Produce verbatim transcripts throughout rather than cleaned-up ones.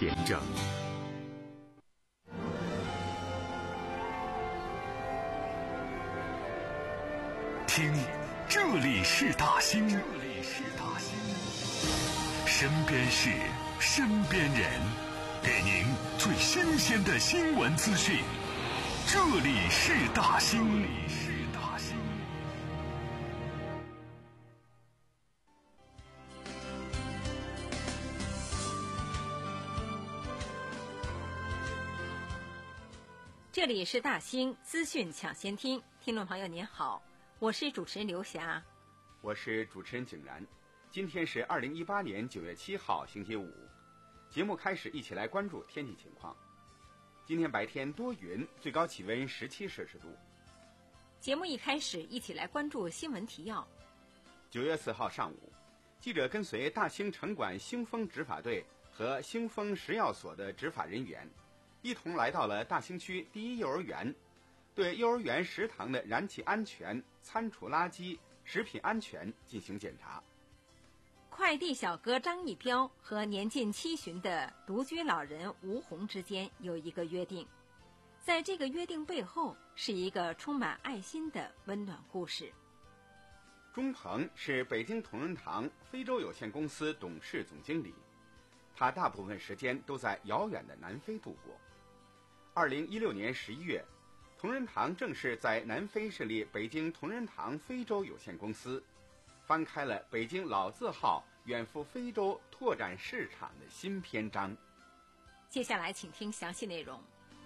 廉政。听，这里是大兴，这里是大兴，身边事，身边人，给您最新鲜的新闻资讯。这里是大兴，这里是大兴。 这里是大兴资讯抢先听，听众朋友您好，我是主持人刘霞， 我是主持人景然。今天是二零一八年九月七号，星期五。节目开始，一起来关注天气情况。今天白天多云，最高气温十七摄氏度。 节目一开始，一起来关注新闻提要。 九月四号上午，记者跟随大兴城管兴丰执法队和兴丰食药所的执法人员，一同来到了大兴区第一幼儿园，对幼儿园食堂的燃气安全、餐厨垃圾、食品安全进行检查。 快递小哥张一彪和年近七旬的独居老人吴红之间有一个约定，在这个约定背后是一个充满爱心的温暖故事。 钟鹏是北京同仁堂非洲有限公司董事总经理，他大部分时间都在遥远的南非度过。二零一六年十一月，同仁堂正式在南非设立北京同仁堂非洲有限公司，翻开了北京老字号远赴非洲拓展市场的新篇章。 接下来请听详细内容。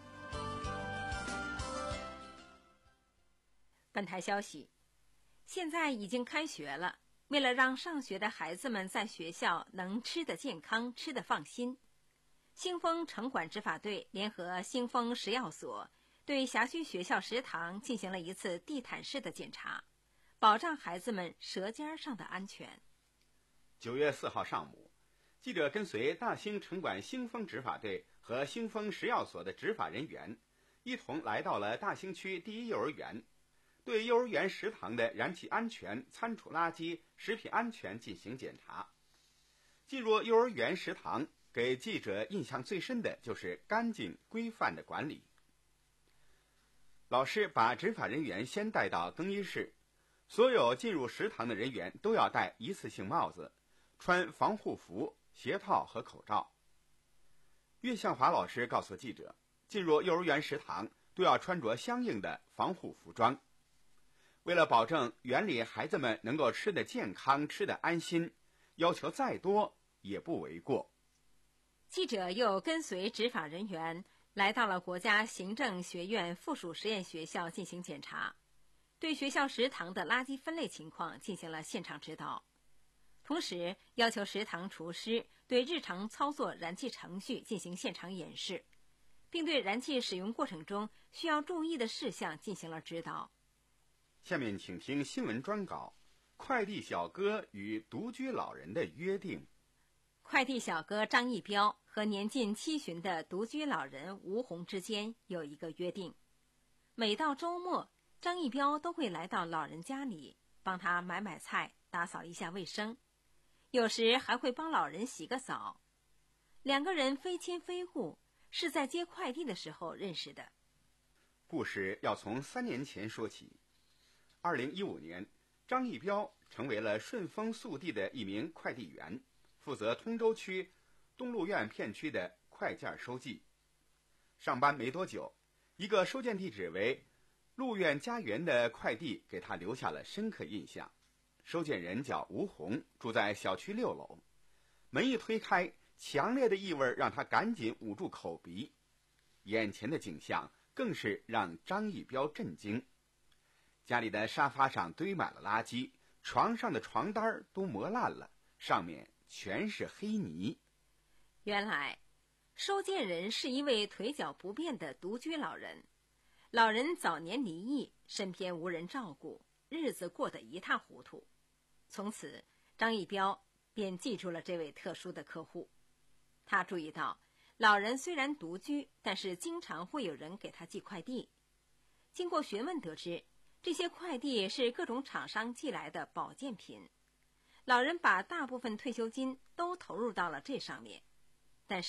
本台消息，现在已经开学了，为了让上学的孩子们在学校能吃得健康、吃得放心，兴丰城管执法队联合兴丰食药所对辖区学校食堂进行了一次地毯式的检查，保障孩子们舌尖上的安全。 九月四号上午，记者跟随大兴城管兴丰执法队和兴丰食药所的执法人员，一同来到了大兴区第一幼儿园，对幼儿园食堂的燃气安全、餐厨垃圾、食品安全进行检查。进入幼儿园食堂，给记者印象最深的就是干净规范的管理。老师把执法人员先带到更衣室，所有进入食堂的人员都要戴一次性帽子，穿防护服、鞋套和口罩。岳向华老师告诉记者，进入幼儿园食堂都要穿着相应的防护服装。为了保证园里孩子们能够吃得健康、吃得安心，要求再多也不为过。 记者又跟随执法人员来到了国家行政学院附属实验学校进行检查，对学校食堂的垃圾分类情况进行了现场指导，同时要求食堂厨师对日常操作燃气程序进行现场演示，并对燃气使用过程中需要注意的事项进行了指导。 下面请听新闻专稿：快递小哥与独居老人的约定。 快递小哥张一彪和年近七旬的独居老人吴红之间有一个约定，每到周末，张一彪都会来到老人家里，帮他买买菜，打扫一下卫生，有时还会帮老人洗个澡。两个人非亲非故，是在接快递的时候认识的。 故事要从三年前说起。二零一五年，张一彪成为了顺丰速递的一名快递员，负责通州区东路苑片区的快件收寄。上班没多久，一个收件地址为路苑家园的快递给他留下了深刻印象。收件人叫吴红，住在小区六楼。门一推开，强烈的异味让他赶紧捂住口鼻。眼前的景象更是让张一彪震惊。家里的沙发上堆满了垃圾，床上的床单都磨烂了，上面全是黑泥。 原来收件人是一位腿脚不便的独居老人，老人早年离异，身边无人照顾，日子过得一塌糊涂。从此张一彪便记住了这位特殊的客户。他注意到老人虽然独居，但是经常会有人给他寄快递。经过询问得知，这些快递是各种厂商寄来的保健品，老人把大部分退休金都投入到了这上面，但是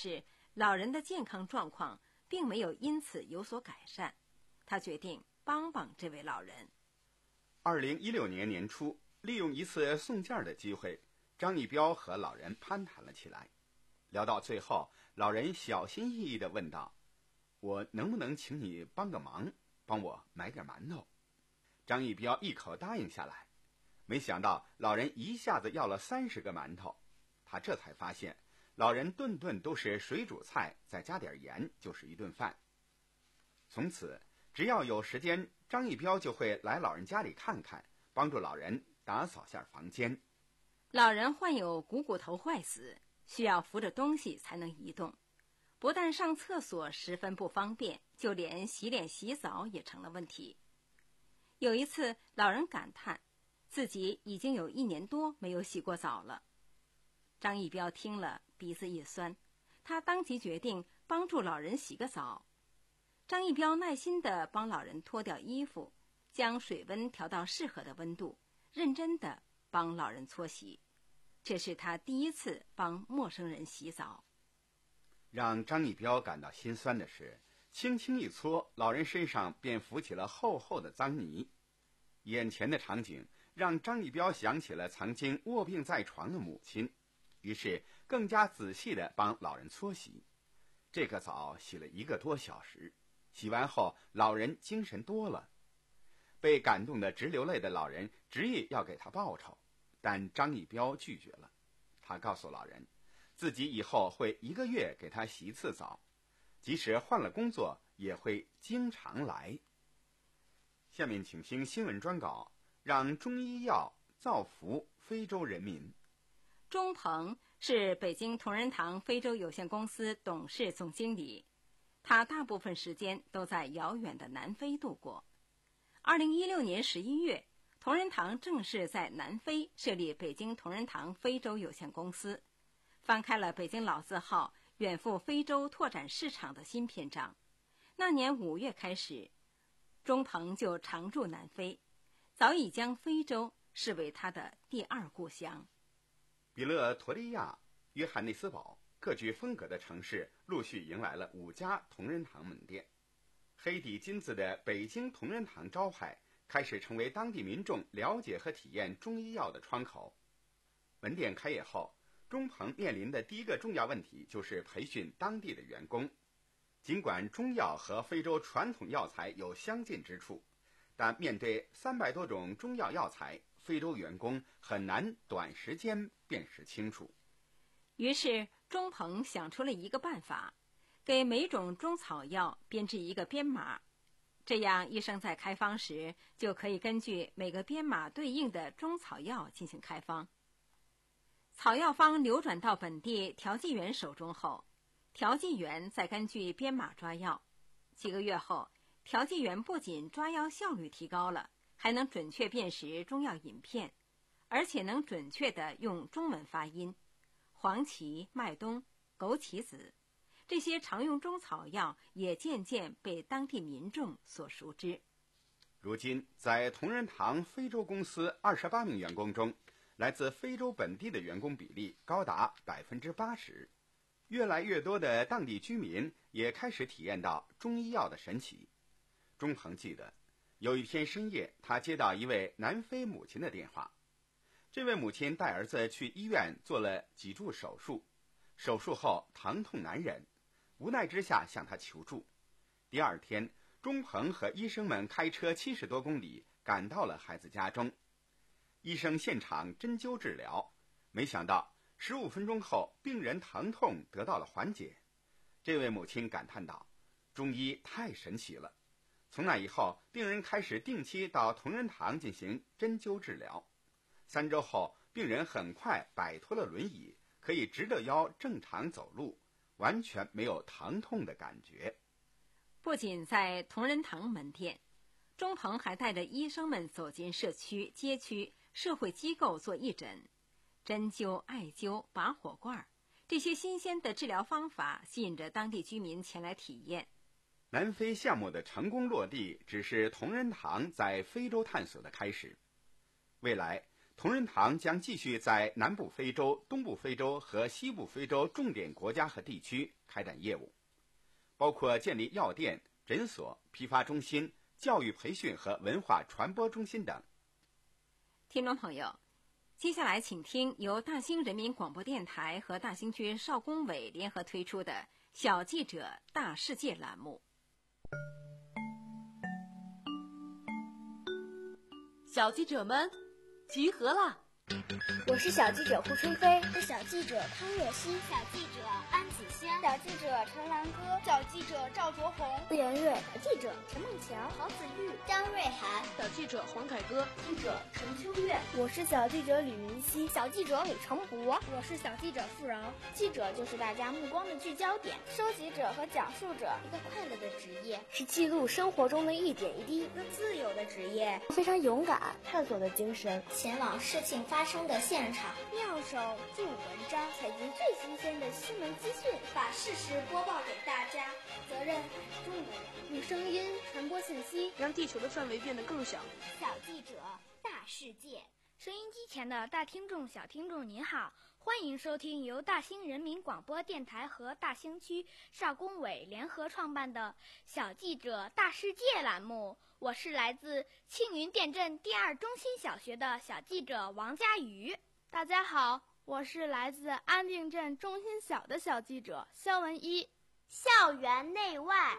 老人的健康状况并没有因此有所改善，他决定帮帮这位老人。 二零一六年年初，利用一次送件的机会，张义标和老人攀谈了起来。聊到最后，老人小心翼翼地问道：“我能不能请你帮个忙，帮我买点馒头？”张义标一口答应下来。没想到老人一下子要了三十个馒头，他这才发现老人顿顿都是水煮菜，再加点盐就是一顿饭。从此只要有时间，张义标就会来老人家里看看，帮助老人打扫下房间。 老人患有股骨头坏死，需要扶着东西才能移动，不但上厕所十分不方便，就连洗脸洗澡也成了问题。有一次，老人感叹自己已经有一年多没有洗过澡了。张义标听了，鼻子一酸，他当即决定帮助老人洗个澡。张义标耐心地帮老人脱掉衣服，将水温调到适合的温度，认真地帮老人搓洗。这是他第一次帮陌生人洗澡。 让张义标感到心酸的是，轻轻一搓，老人身上便浮起了厚厚的脏泥。眼前的场景让张义标想起了曾经卧病在床的母亲，于是更加仔细地帮老人搓洗。这个澡洗了一个多小时，洗完后老人精神多了。被感动得直流泪的老人执意要给他报酬，但张义标拒绝了。他告诉老人，自己以后会一个月给他洗一次澡，即使换了工作也会经常来。下面请听新闻专稿，让中医药造福非洲人民。 钟鹏是北京同仁堂非洲有限公司董事总经理，他大部分时间都在遥远的南非度过。二零一六年十一月，同仁堂正式在南非设立北京同仁堂非洲有限公司，翻开了北京老字号远赴非洲拓展市场的新篇章。那年五月开始，钟鹏就常驻南非，早已将非洲视为他的第二故乡。 比勒陀利亚、约翰内斯堡各具风格的城市陆续迎来了五家同仁堂门店。黑底金字的北京同仁堂招牌开始成为当地民众了解和体验中医药的窗口。门店开业后，钟鹏面临的第一个重要问题就是培训当地的员工。尽管中药和非洲传统药材有相近之处，但面对三百多种中药药材，非洲员工很难短时间辨识清楚。 于是钟鹏想出了一个办法，给每种中草药编制一个编码，这样医生在开方时就可以根据每个编码对应的中草药进行开方。草药方流转到本地调剂员手中后，调剂员再根据编码抓药。几个月后，调剂员不仅抓药效率提高了，还能准确辨识中药饮片，而且能准确地用中文发音。黄芪、麦冬、枸杞子这些常用中草药也渐渐被当地民众所熟知。 如今，在同仁堂非洲公司二十八名员工中，来自非洲本地的员工比例高达百分之八十。越来越多的当地居民也开始体验到中医药的神奇。钟鹏记得，有一天深夜，他接到一位南非母亲的电话。这位母亲带儿子去医院做了脊柱手术，手术后疼痛难忍，无奈之下向他求助。第二天，钟鹏和医生们开车七十多公里赶到了孩子家中。医生现场针灸治疗，没想到十五分钟后，病人疼痛得到了缓解。这位母亲感叹道：“中医太神奇了。”从那以后，病人开始定期到同仁堂进行针灸治疗。三周后，病人很快摆脱了轮椅，可以直着腰正常走路，完全没有疼痛的感觉。 不仅在同仁堂门店，钟鹏还带着医生们走进社区、街区、社会机构做义诊。针灸、艾灸、拔火罐，这些新鲜的治疗方法吸引着当地居民前来体验。 南非项目的成功落地，只是同仁堂在非洲探索的开始。未来， 同仁堂将继续在南部非洲、东部非洲和西部非洲重点国家和地区开展业务，包括建立药店、诊所、批发中心、教育培训和文化传播中心等。 听众朋友，接下来请听由大兴人民广播电台和大兴区少工委联合推出的小记者大世界栏目。 小记者们集合了！ 我是小记者胡春飞， 是小记者康若曦， 小记者安子香， 小记者陈兰歌， 小记者赵卓红， 顾连瑞， 小记者陈梦强， 郝子玉， 张瑞涵， 小记者黄凯歌， 记者陈秋月， 我是小记者吕明熙， 小记者李成博， 我是小记者付饶。 记者就是大家目光的聚焦点， 收集者和讲述者， 一个快乐的职业， 是记录生活中的一点一滴， 一个自由的职业， 非常勇敢，探索的精神， 前往事情发生的现场， 妙手著文章， 采集最新鲜的新闻资讯， 把事实播报给大家。 责任很重的人， 用声音传播信息， 让地球的范围变得更小。 小记者，大世界。 收音机前的大听众、小听众您好，欢迎收听由大兴人民广播电台和大兴区少工委联合创办的小记者大世界栏目。我是来自庆云店镇第二中心小学的小记者王佳瑜。 大家好，我是来自安定镇中心小的小记者肖文一。 校园内外。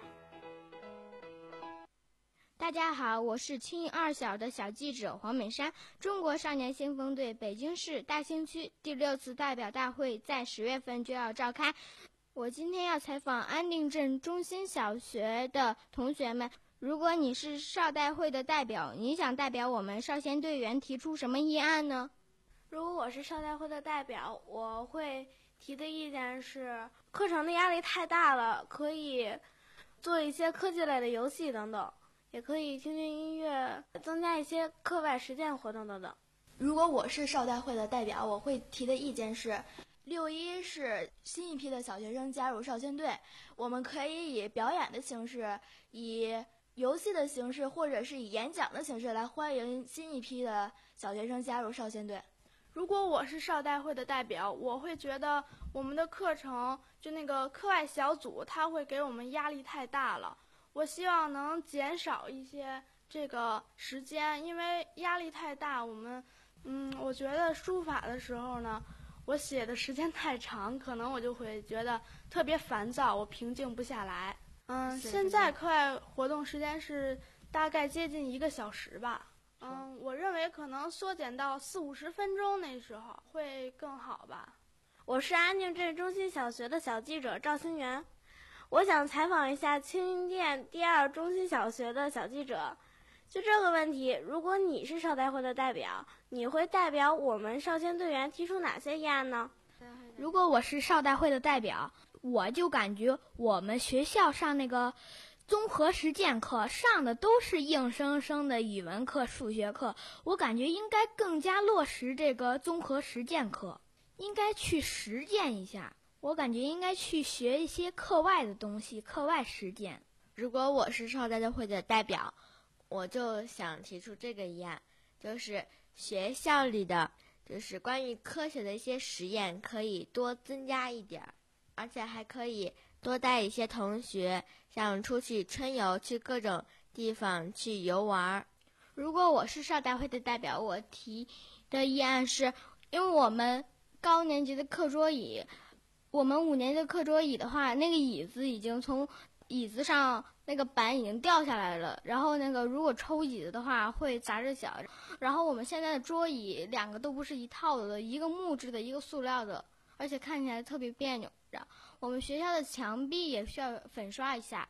大家好，我是青云二小的小记者黄美珊。中国少年先锋队北京市大兴区第六次代表大会在十月份就要召开，我今天要采访安定镇中心小学的同学们。如果你是少代会的代表，你想代表我们少先队员提出什么议案呢？ 如果我是少代会的代表，我会提的意见是，课程的压力太大了，可以做一些科技类的游戏等等，也可以听听音乐，增加一些课外实践活动等等。 如果我是少代会的代表，我会提的意见是，六一是新一批的小学生加入少先队，我们可以以表演的形式，以游戏的形式，或者是以演讲的形式来欢迎新一批的小学生加入少先队。 如果我是少代会的代表，我会觉得我们的课程就那个课外小组，它会给我们压力太大了。我希望能减少一些这个时间，因为压力太大，我们，嗯，我觉得书法的时候呢，我写的时间太长，可能我就会觉得特别烦躁，我平静不下来。嗯，现在课外活动时间是大概接近一个小时吧。嗯，我认为可能缩减到四五十分钟，那时候会更好吧。 我是安定镇中心小学的小记者赵新元，我想采访一下青云店第二中心小学的小记者。就这个问题，如果你是少代会的代表，你会代表我们少先队员提出哪些议案呢？ 如果我是少代会的代表，我就感觉我们学校上那个综合实践课上的都是硬生生的语文课、数学课，我感觉应该更加落实这个综合实践课，应该去实践一下。我感觉应该去学一些课外的东西，课外实践。 如果我是少代会的代表，我就想提出这个议案，就是学校里的就是关于科学的一些实验可以多增加一点，而且还可以多带一些同学，像出去春游，去各种地方去游玩。 如果我是少代会的代表，我提的议案是，因为我们高年级的课桌椅，我们五年级的课桌椅的话，那个椅子已经从椅子上那个板已经掉下来了，然后那个如果抽椅子的话会砸着脚，然后我们现在的桌椅两个都不是一套的，一个木质的，一个塑料的，而且看起来特别别扭。我们学校的墙壁也需要粉刷一下。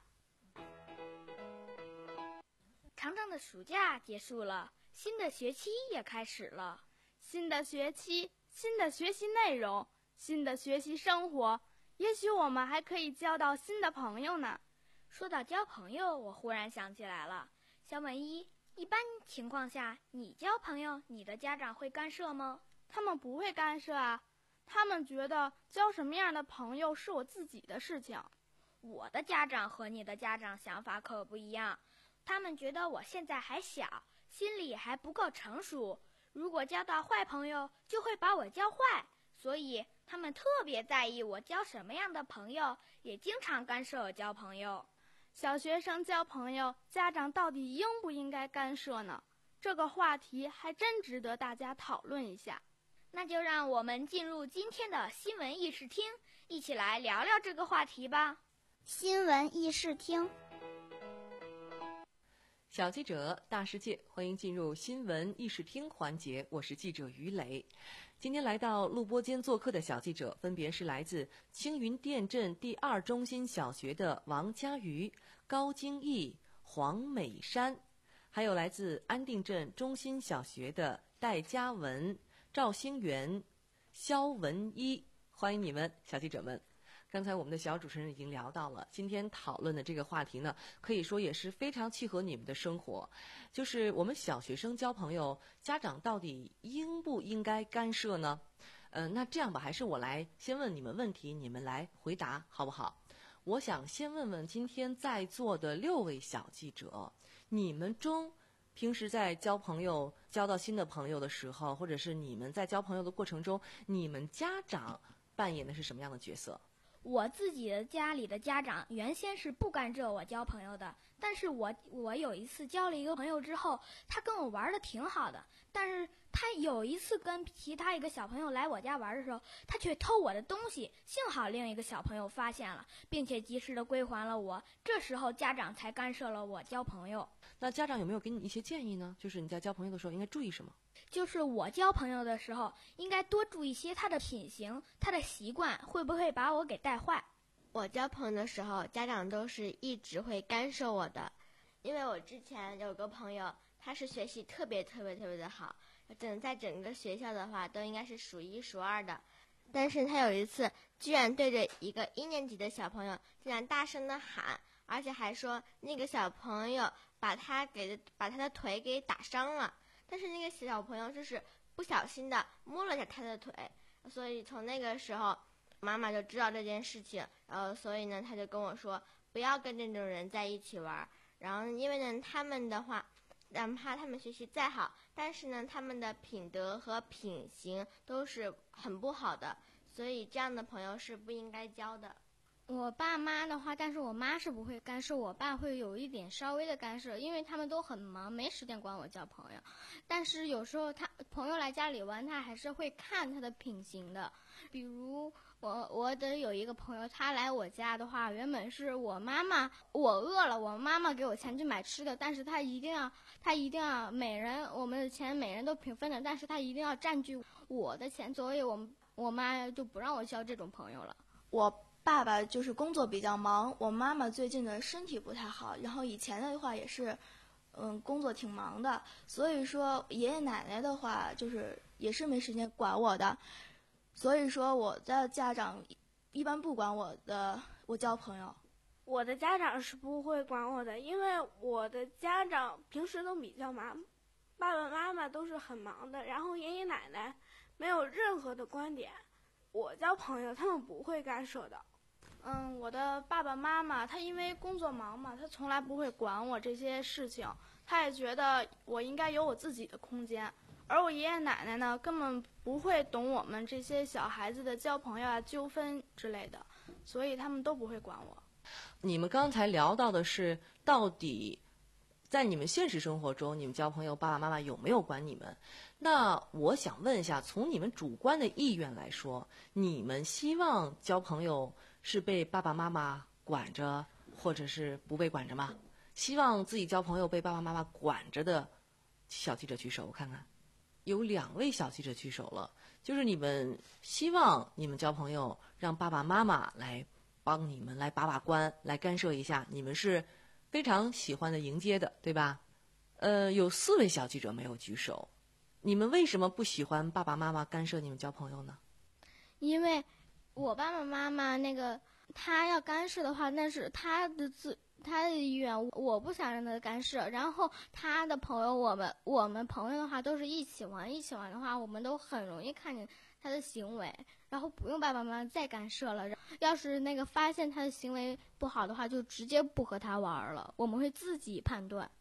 长长的暑假结束了，新的学期也开始了。 新的学期，新的学习内容，新的学习生活，也许我们还可以交到新的朋友呢。 说到交朋友，我忽然想起来了，小文一，一般情况下你交朋友，你的家长会干涉吗？ 他们不会干涉啊，他们觉得交什么样的朋友是我自己的事情。 我的家长和你的家长想法可不一样，他们觉得我现在还小，心里还不够成熟。 如果交到坏朋友，就会把我教坏，所以他们特别在意我交什么样的朋友，也经常干涉我交朋友。 小学生交朋友，家长到底应不应该干涉呢？这个话题还真值得大家讨论一下。 那就让我们进入今天的新闻议事厅，一起来聊聊这个话题吧。 新闻议事厅， 小记者大世界，欢迎进入新闻议事厅环节，我是记者于磊。今天来到录播间做客的小记者分别是来自青云店镇第二中心小学的王佳瑜、高金义、黄美山，还有来自安定镇中心小学的戴嘉文、赵兴元、肖文一，欢迎你们，小记者们。刚才我们的小主持人已经聊到了，今天讨论的这个话题呢，可以说也是非常契合你们的生活，就是我们小学生交朋友，家长到底应不应该干涉呢？嗯、呃，那这样吧，还是我来先问你们问题，你们来回答好不好？我想先问问今天在座的六位小记者，你们中平时在交朋友、交到新的朋友的时候，或者是你们在交朋友的过程中，你们家长扮演的是什么样的角色？ 我自己的家里的家长原先是不干涉我交朋友的，但是我我有一次交了一个朋友之后，他跟我玩的挺好的，但是他有一次跟其他一个小朋友来我家玩的时候，他却偷我的东西，幸好另一个小朋友发现了，并且及时的归还了我，这时候家长才干涉了我交朋友。 那家长有没有给你一些建议呢？就是你在交朋友的时候应该注意什么？ 就是我交朋友的时候，应该多注意些他的品行、他的习惯，会不会把我给带坏。 我交朋友的时候，家长都是一直会干涉我的，因为我之前有个朋友，他是学习特别特别特别的好，整在整个学校的话都应该是数一数二的，但是他有一次居然对着一个一年级的小朋友竟然大声的喊，而且还说那个小朋友把他给把他的腿给打伤了。但是那个小朋友就是不小心的摸了一下他的腿，所以从那个时候妈妈就知道这件事情，然后所以呢他就跟我说不要跟这种人在一起玩。然后因为呢他们的话哪怕他们学习再好，但是呢他们的品德和品行都是很不好的，所以这样的朋友是不应该交的。 我爸妈的话，但是我妈是不会干涉，我爸会有一点稍微的干涉，因为他们都很忙，没时间管我交朋友。但是有时候他朋友来家里玩，他还是会看他的品行的。比如我我的有一个朋友，他来我家的话，原本是我妈妈，我饿了，我妈妈给我钱去买吃的，但是他一定要他一定要每人我们的钱每人都平分的，但是他一定要占据我的钱，所以我们我妈就不让我交这种朋友了。 我爸爸就是工作比较忙，我妈妈最近的身体不太好，然后以前的话也是嗯工作挺忙的，所以说爷爷奶奶的话就是也是没时间管我的，所以说我的家长一般不管我的我交朋友。 我的家长是不会管我的，因为我的家长平时都比较忙，爸爸妈妈都是很忙的，然后爷爷奶奶没有任何的观点，我交朋友他们不会干涉的。嗯，我的爸爸妈妈他因为工作忙嘛，他从来不会管我这些事情，他也觉得我应该有我自己的空间。而我爷爷奶奶呢，根本不会懂我们这些小孩子的交朋友啊、纠纷之类的，所以他们都不会管我。 你们刚才聊到的是，到底在你们现实生活中，你们交朋友，爸爸妈妈有没有管你们？那我想问一下，从你们主观的意愿来说，你们希望交朋友是被爸爸妈妈管着，或者是不被管着吗？希望自己交朋友被爸爸妈妈管着的小记者举手，我看看，有两位小记者举手了。就是你们希望你们交朋友让爸爸妈妈来帮你们来把把关，来干涉一下，你们是非常喜欢的迎接的，对吧？呃，有四位小记者没有举手，你们为什么不喜欢爸爸妈妈干涉你们交朋友呢？ 因为我爸爸妈妈那个他要干涉的话，那是他的自他的意愿，我不想让他干涉。然后他的朋友，我们我们朋友的话都是一起玩，一起玩的话，我们都很容易看见他的行为，然后不用爸爸妈妈再干涉了。要是那个发现他的行为不好的话，就直接不和他玩了，我们会自己判断。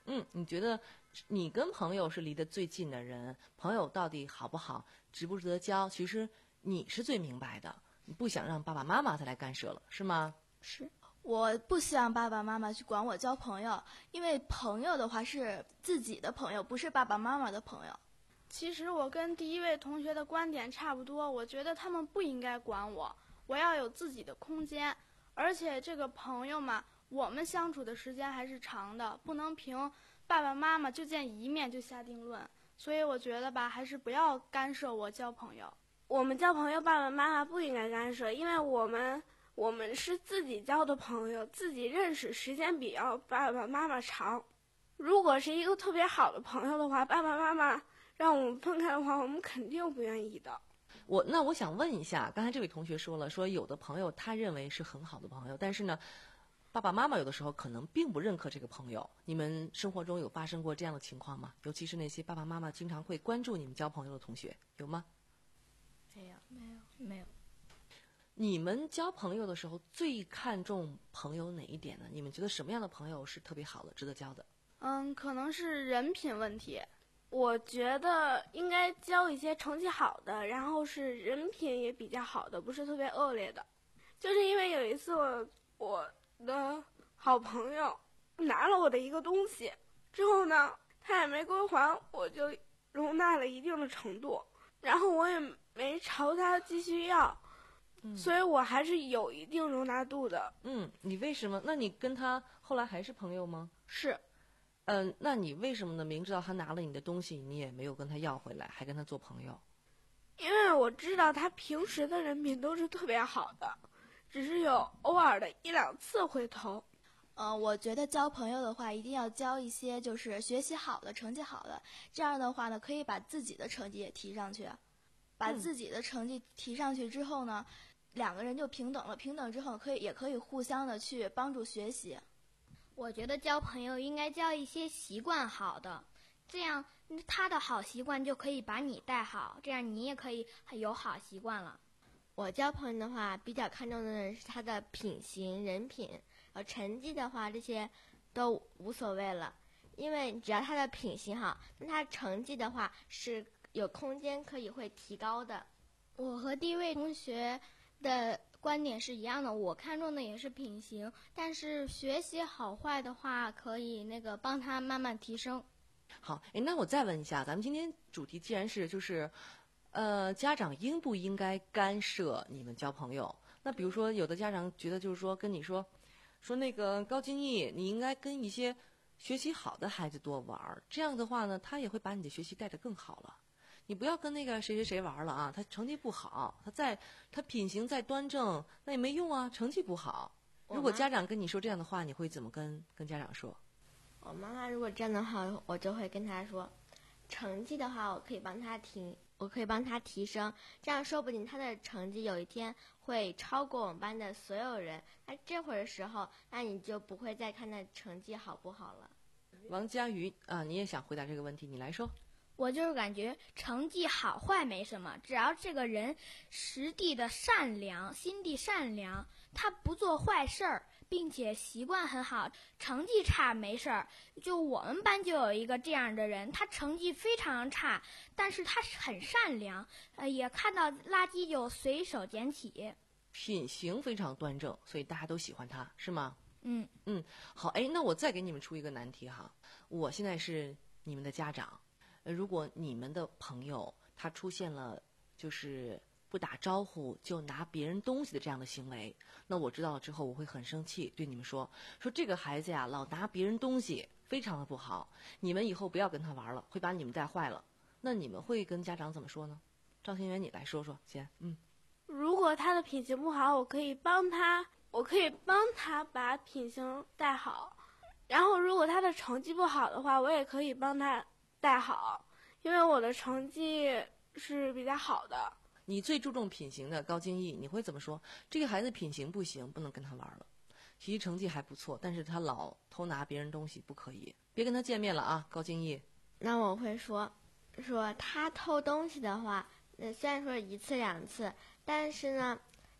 嗯，你觉得你跟朋友是离得最近的人，朋友到底好不好，值不值得交，其实你是最明白的，你不想让爸爸妈妈再来干涉了，是吗？ 是。我不希望爸爸妈妈去管我交朋友，因为朋友的话是自己的朋友，不是爸爸妈妈的朋友。 其实我跟第一位同学的观点差不多，我觉得他们不应该管我，我要有自己的空间。而且这个朋友嘛，我们相处的时间还是长的，不能凭爸爸妈妈就见一面就下定论。所以我觉得吧，还是不要干涉我交朋友。 我们交朋友，爸爸妈妈不应该干涉，因为我们我们是自己交的朋友，自己认识时间比要爸爸妈妈长。如果是一个特别好的朋友的话，爸爸妈妈让我们分开的话，我们肯定不愿意的。 我那我想问一下，刚才这位同学说了，说有的朋友他认为是很好的朋友，但是呢，爸爸妈妈有的时候可能并不认可这个朋友。你们生活中有发生过这样的情况吗？尤其是那些爸爸妈妈经常会关注你们交朋友的同学，有吗？ 没有，没有，没有。 你们交朋友的时候最看重朋友哪一点呢？你们觉得什么样的朋友是特别好的，值得交的？ 嗯，可能是人品问题。 我觉得应该交一些成绩好的，然后是人品也比较好的，不是特别恶劣的。就是因为有一次我我的好朋友拿了我的一个东西之后呢，他也没归还，我就容纳了一定的程度，然后我也没朝他继续要，嗯、所以我还是有一定容纳度的。 嗯，你为什么？那你跟他后来还是朋友吗？ 是。 嗯，那你为什么呢？明知道他拿了你的东西，你也没有跟他要回来，还跟他做朋友？ 因为我知道他平时的人品都是特别好的，只是有偶尔的一两次回头。 呃，我觉得交朋友的话，一定要交一些就是学习好的、成绩好的，这样的话呢，可以把自己的成绩也提上去。把自己的成绩提上去之后呢，嗯、两个人就平等了。平等之后，可以也可以互相的去帮助学习。 我觉得交朋友应该交一些习惯好的，这样他的好习惯就可以把你带好，这样你也可以有好习惯了。 我交朋友的话，比较看重的是他的品行、人品，然后成绩的话，这些都无所谓了，因为只要他的品行好，那他成绩的话是有空间可以会提高的。 我和第一位同学的观点是一样的，我看重的也是品行，但是学习好坏的话，可以那个帮他慢慢提升。 好，哎，那我再问一下，咱们今天主题既然是就是，呃，家长应不应该干涉你们交朋友？那比如说，有的家长觉得就是说跟你说，说那个高金毅，你应该跟一些学习好的孩子多玩，这样的话呢，他也会把你的学习带得更好了。你不要跟那个谁谁谁玩了啊，他成绩不好，他再他品行再端正，那也没用啊，成绩不好。如果家长跟你说这样的话，你会怎么跟跟家长说？ 我妈妈如果这样的话，我就会跟她说，成绩的话，我可以帮他提，我可以帮他提升，这样说不定他的成绩有一天会超过我们班的所有人。那这会儿的时候，那你就不会再看那成绩好不好了。 王佳瑜啊，你也想回答这个问题，你来说。 我就是感觉成绩好坏没什么，只要这个人实地的善良，心地善良，他不做坏事儿，并且习惯很好，成绩差没事儿。就我们班就有一个这样的人，他成绩非常差，但是他很善良，呃，也看到垃圾就随手捡起， 品行非常端正，所以大家都喜欢他，是吗？ 嗯嗯，好，哎，那我再给你们出一个难题哈，我现在是你们的家长。如果你们的朋友他出现了就是不打招呼就拿别人东西的这样的行为，那我知道了之后我会很生气，对你们说说这个孩子呀老拿别人东西非常的不好，你们以后不要跟他玩了，会把你们带坏了。那你们会跟家长怎么说呢？赵新元你来说说先。嗯， 如果他的品行不好，我可以帮他我可以帮他把品行带好，然后如果他的成绩不好的话，我也可以帮他带好，因为我的成绩是比较好的。 你最注重品行的高金毅，你会怎么说？这个孩子品行不行，不能跟他玩了。学习成绩还不错，但是他老偷拿别人东西，不可以，别跟他见面了啊，高金毅。 那我会说，说他偷东西的话，那虽然说一次两次，但是呢，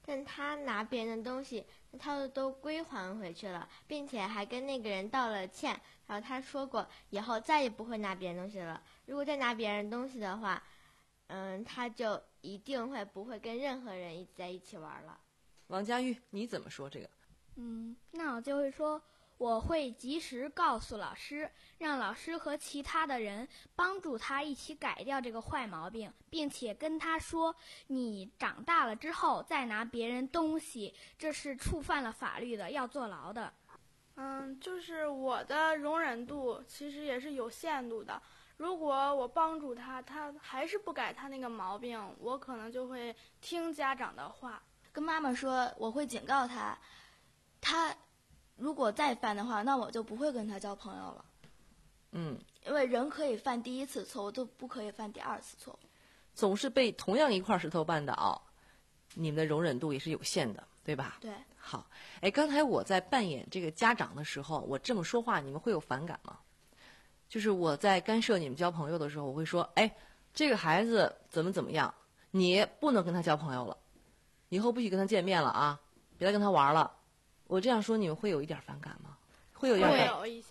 但他拿别人的东西，他都归还回去了，并且还跟那个人道了歉。然后他说过，以后再也不会拿别人东西了。如果再拿别人东西的话，嗯，他就一定会不会跟任何人一起在一起玩了。 王佳玉，你怎么说这个？ 嗯，那我就会说，我会及时告诉老师，让老师和其他的人帮助他一起改掉这个坏毛病，并且跟他说，你长大了之后再拿别人东西，这是触犯了法律的，要坐牢的。 嗯，就是我的容忍度其实也是有限度的。如果我帮助他，他还是不改他那个毛病，我可能就会听家长的话， 跟妈妈说，我会警告他，他如果再犯的话，那我就不会跟他交朋友了。 嗯， 因为人可以犯第一次错误，都不可以犯第二次错误。 总是被同样一块石头绊倒，你们的容忍度也是有限的，对吧？ 对。 好，哎，刚才我在扮演这个家长的时候，我这么说话，你们会有反感吗？就是我在干涉你们交朋友的时候，我会说，哎，这个孩子怎么怎么样，你不能跟他交朋友了，以后不许跟他见面了啊，别再跟他玩了。我这样说，你们会有一点反感吗？会有一点会有一些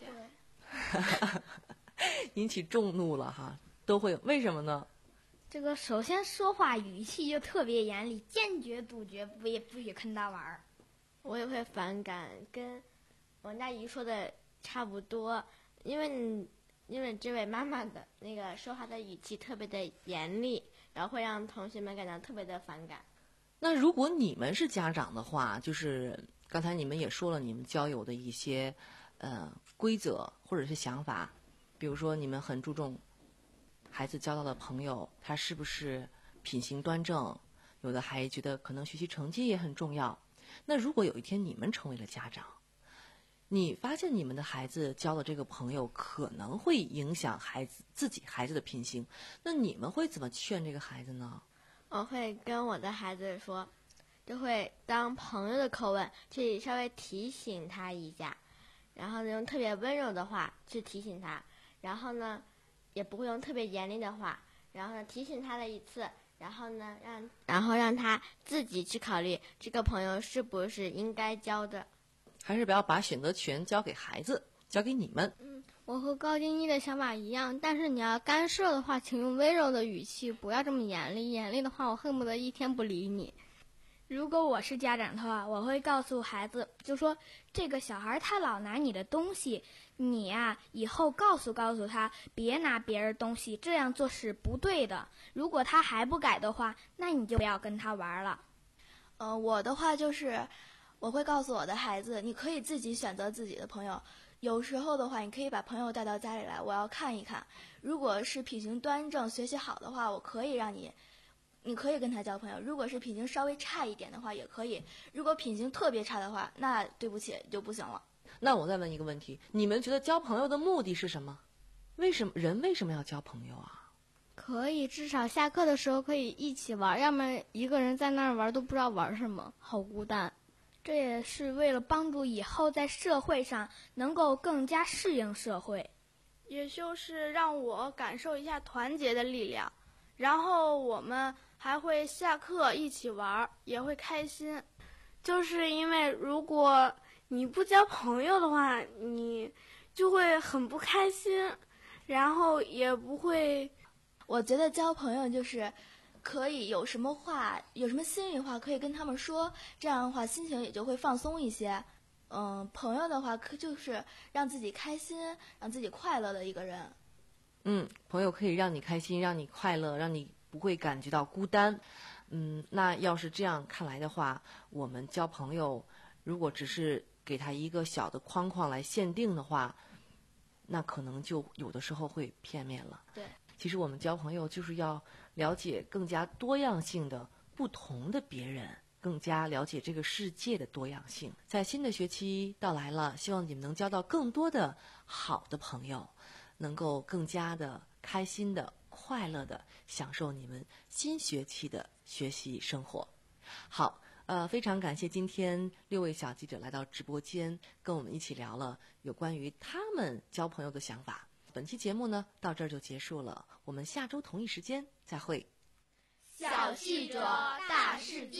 引起众怒了哈，都会有。为什么呢？ 这个首先说话语气就特别严厉，坚决杜绝，不也不许跟他玩儿。 我也会反感，跟王佳怡说的差不多，因为因为这位妈妈的那个说话的语气特别的严厉，然后会让同学们感到特别的反感。 那如果你们是家长的话，就是刚才你们也说了你们交友的一些呃规则或者是想法，比如说你们很注重孩子交到的朋友他是不是品行端正，有的还觉得可能学习成绩也很重要。那如果有一天你们成为了家长，你发现你们的孩子交的这个朋友可能会影响孩子自己孩子的品行，那你们会怎么劝这个孩子呢？ 我会跟我的孩子说，就会当朋友的口吻去稍微提醒他一下，然后用特别温柔的话去提醒他，然后呢也不会用特别严厉的话，然后呢提醒他了一次，然后呢让然后让他自己去考虑这个朋友是不是应该交的。 还是不要把选择权交给孩子，交给你们。 嗯，我和高晶一的想法一样，但是你要干涉的话，请用温柔的语气，不要这么严厉。严厉的话，我恨不得一天不理你。 如果我是家长的话，我会告诉孩子，就说这个小孩他老拿你的东西，你呀、啊、以后告诉告诉他，别拿别人东西，这样做是不对的。如果他还不改的话，那你就不要跟他玩了。 呃，我的话就是，我会告诉我的孩子，你可以自己选择自己的朋友。有时候的话，你可以把朋友带到家里来，我要看一看。如果是品行端正、学习好的话，我可以让你。你可以跟他交朋友，如果是品行稍微差一点的话也可以，如果品行特别差的话，那对不起就不行了。 那我再问一个问题，你们觉得交朋友的目的是什么？为什么人为什么要交朋友啊？ 可以至少下课的时候可以一起玩，要不然一个人在那儿玩都不知道玩什么，好孤单。 这也是为了帮助以后在社会上能够更加适应社会， 也就是让我感受一下团结的力量，然后我们还会下课一起玩，也会开心。就是因为如果你不交朋友的话，你就会很不开心，然后也不会。 我觉得交朋友就是可以有什么话，有什么心里话可以跟他们说，这样的话心情也就会放松一些。嗯，朋友的话可就是让自己开心，让自己快乐的一个人。 嗯，朋友可以让你开心，让你快乐，让你不会感觉到孤单。嗯，那要是这样看来的话，我们交朋友如果只是给他一个小的框框来限定的话，那可能就有的时候会片面了。 对， 其实我们交朋友就是要了解更加多样性的不同的别人，更加了解这个世界的多样性。在新的学期到来了，希望你们能交到更多的好的朋友，能够更加的开心的快乐的享受你们新学期的学习生活。好，呃，非常感谢今天六位小记者来到直播间，跟我们一起聊了有关于他们交朋友的想法。本期节目呢，到这儿就结束了，我们下周同一时间再会。 小记者大世界。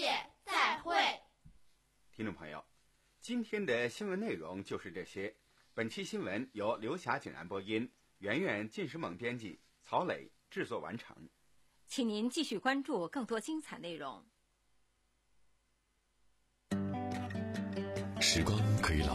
再会。 听众朋友，今天的新闻内容就是这些。本期新闻由刘霞景然播音，圆圆、晋时猛编辑，曹磊制作完成。 请您继续关注更多精彩内容。 时光可以老